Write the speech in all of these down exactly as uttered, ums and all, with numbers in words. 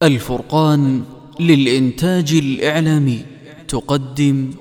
الفرقان للإنتاج الإعلامي تقدم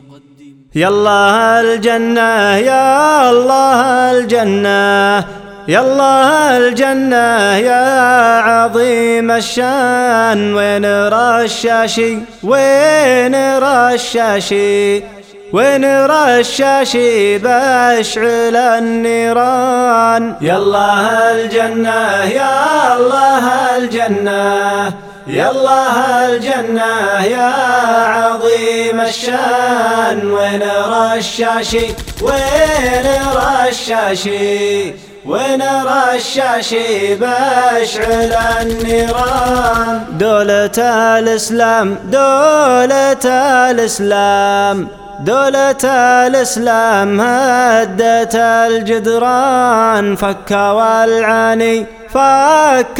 يالله الجنة يا الله الجنة، يالله الجنة يا عظيم الشان. وين رشاشي وين رشاشي وين رشاشي باشعل النيران. يالله الجنة يا الله الجنة، يالله الجنة يا عظيم الشان. وين رشاشي وين رشاشي وين رشاشي باشعل النيران. دولة الإسلام دولة الإسلام دولة الإسلام هدت الجدران. فك والعاني فك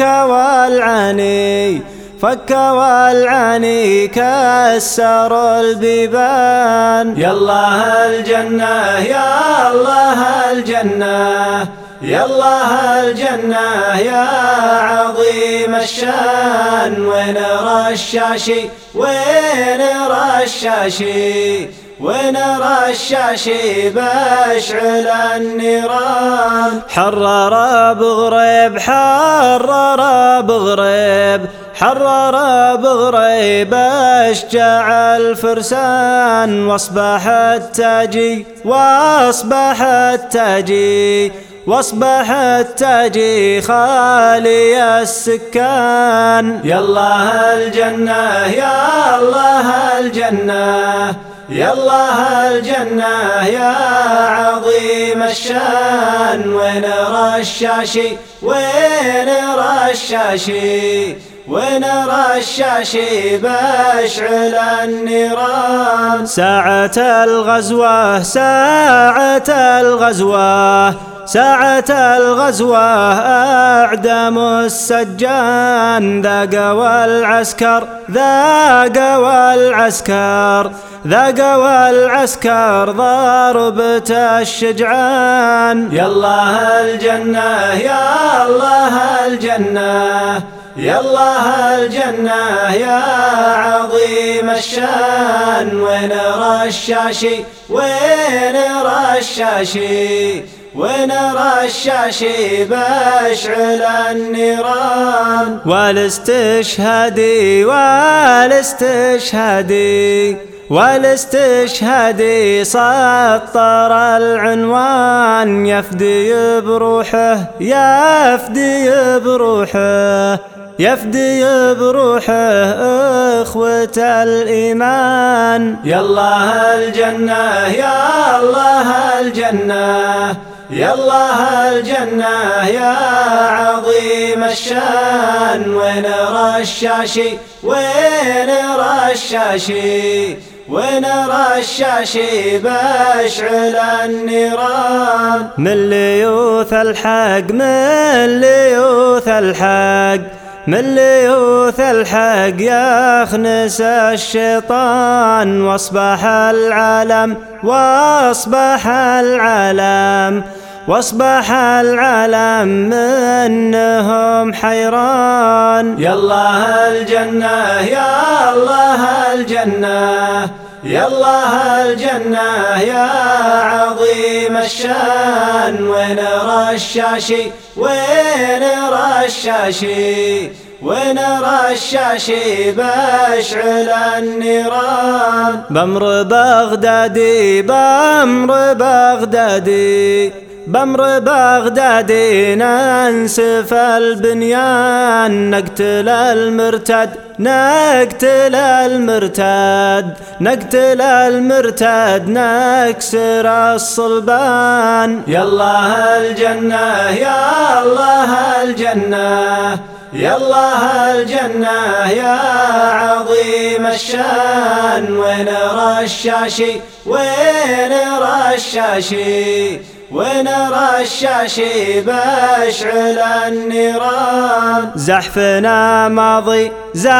والعاني فك والعاني كسر البيبان. يالله الجنة يا الله الجنة، يالله الجنة يا عظيم الشان. وين رشاشي وين رشاشي وين رشاشي باشعل النيران. حرر بغريب حرر بغريب حرر بغريب اشجع الفرسان. واصبح التاجي واصبح التاجي واصبح التاجي خالي السكان. يالله الجنة يا الله الجنة، يالله الجنة يا عظيم الشان. وين رشاشي وين رشاشي وين رشاشي باشعل النيران. ساعة الغزوة ساعة الغزوة ساعة الغزوة أعدموا السجان. ذاق والعسكر ذاق والعسكر ذاق والعسكر ضربة الشجعان. يالله الجنة يا الله الجنة، يالله الجنة يا عظيم الشان. وين رشاشي وين رشاشي وين رشاشي باشعل النيران. والاستشهادي والاستشهادي والاستشهادي سطر العنوان. يفدي بروحه يفدي بروحه يفدي بروحه إخوة الإيمان. يالله الجنة يا الله الجنة، يالله الجنة يا عظيم الشان. وين رشاشي وين رشاشي وين رشاشي باشعل النيران. من ليوث الحق من ليوث الحق من ليوث الحق يخنس الشيطان. واصبح العالم واصبح العالم واصبح العالم منهم حيران. يالله الجنة يا الله الجنة، يالله الجنة يا عظيم الشان. وين رشاشي وين رشاشي وين رشاشي باشعل النيران. بمر بغدادي بمر بغدادي بمر بغدادي ننسف البنيان. نقتل المرتد نقتل المرتد نقتل المرتد نكسر الصلبان. يالله الجنة يا الله الجنة، يالله الجنة يا عظيم الشان. وين رشاشي وين رشاشي وين رشاشي باشعل النيران. زحفنا ماضي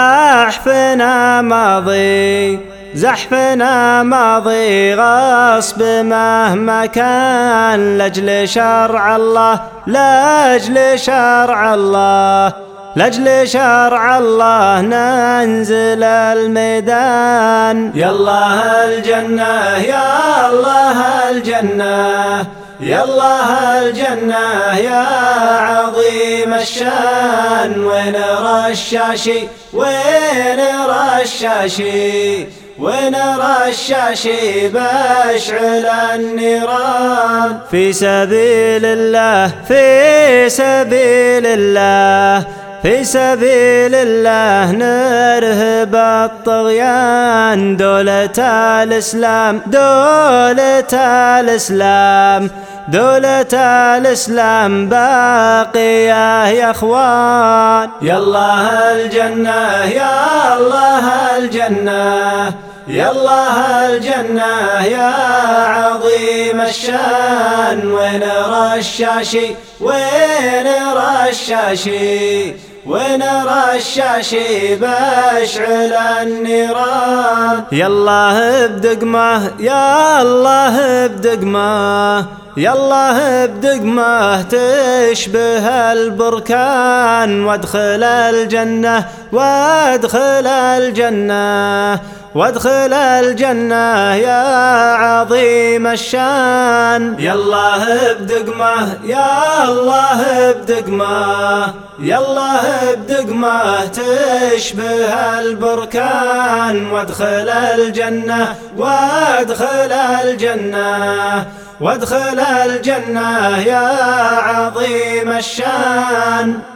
زحفنا ماضي زحفنا ماضي غصب مهما كان. لاجل شرع الله لاجل شرع الله لأجل شرع الله ننزل الميدان. يا الله الجنة يا الله الجنة يا الله الجنة يا عظيم الشان. وين رشاشي وين رشاشي وين رشاشي باشعل النيران. في سبيل الله في سبيل الله في سبيل الله نرهب الطغيان. دولة الإسلام دولة الإسلام دولة الإسلام باقية يا أخوان. يا الله الجنة يا الله الجنة يا الله الجنة يا عظيم الشان. وين رشاشي وين رشاشي وين رشاشي باشعل النيران. يا الله بدقمه يا الله بدقمه يا الله بدقمه تشبه البركان. وادخل الجنة وادخل الجنة وادخل الجنة يا عظيم الشان. يا الله بدقمه يا الله بدقمه يا الله بدقمه تشبه البركان. وادخل الجنة وادخل الجنة وادخل الجنة يا عظيم الشان.